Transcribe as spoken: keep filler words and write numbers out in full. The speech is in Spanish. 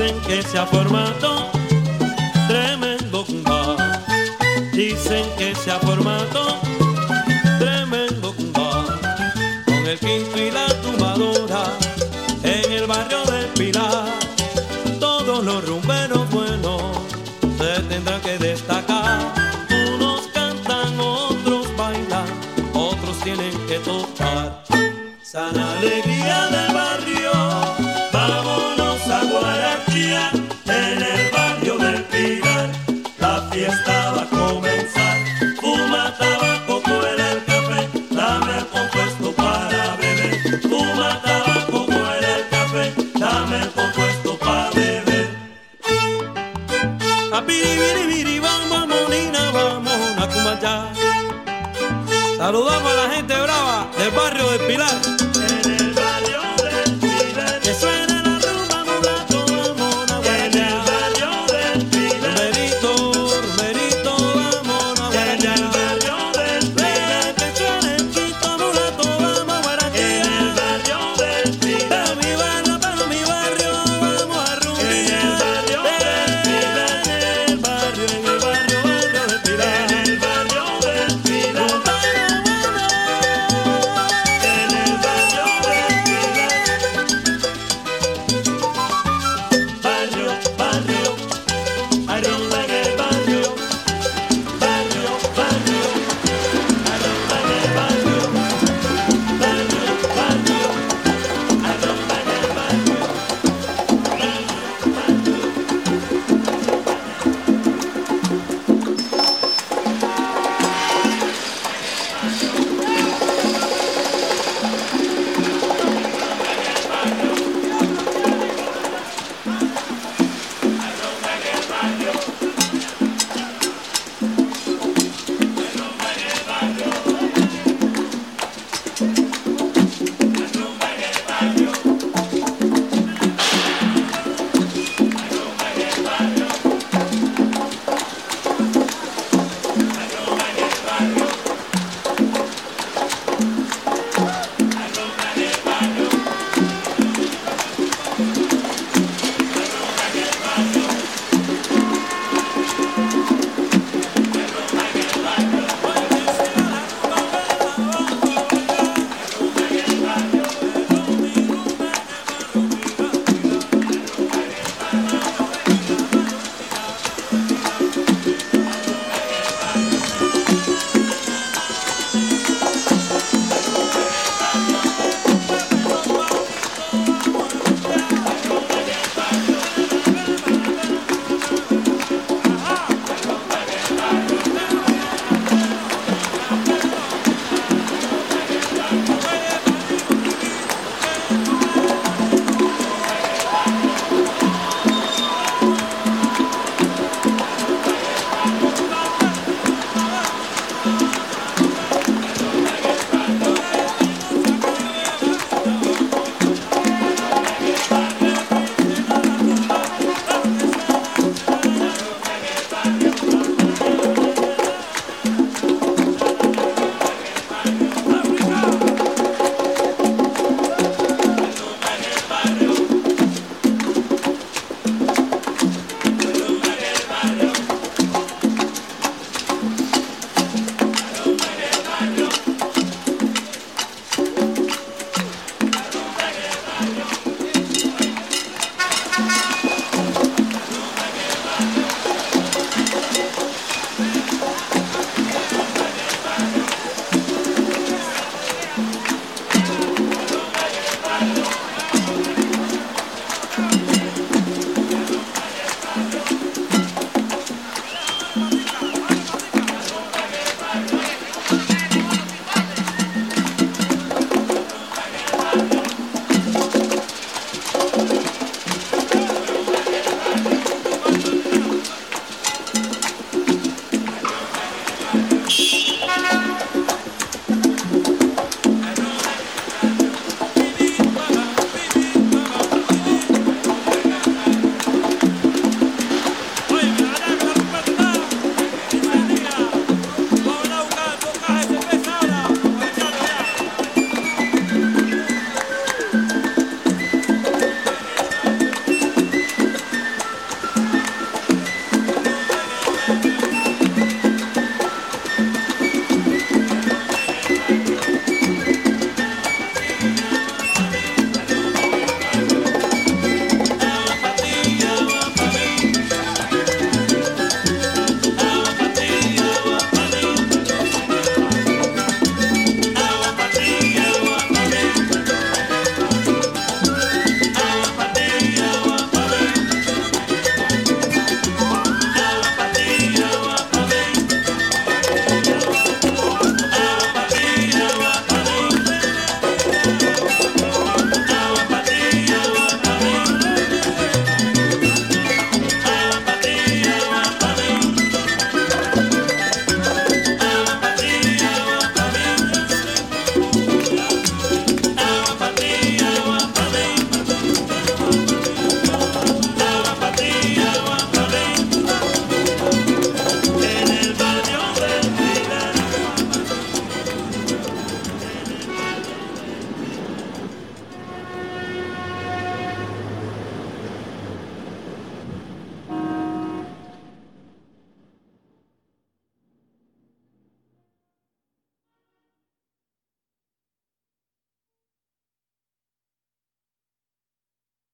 Dicen que se ha formado tremendo cumba. Dicen que se ha formado tremendo cumba. Con el quinto y la tumbadora en el barrio del Pilar. Todos los rumberos buenos se tendrán que destacar. Unos cantan, otros bailan, otros tienen que tocar. Sana alegría del barrio, vámonos a guarachear. En el barrio del Pilar la fiesta va a comenzar. Fuma tabaco, cuela el café, dame el compuesto para beber. Fuma tabaco, cuela el café, dame el compuesto para beber. A piribiribiri, vamos, monina, vamos a Cumayá. Saludamos a la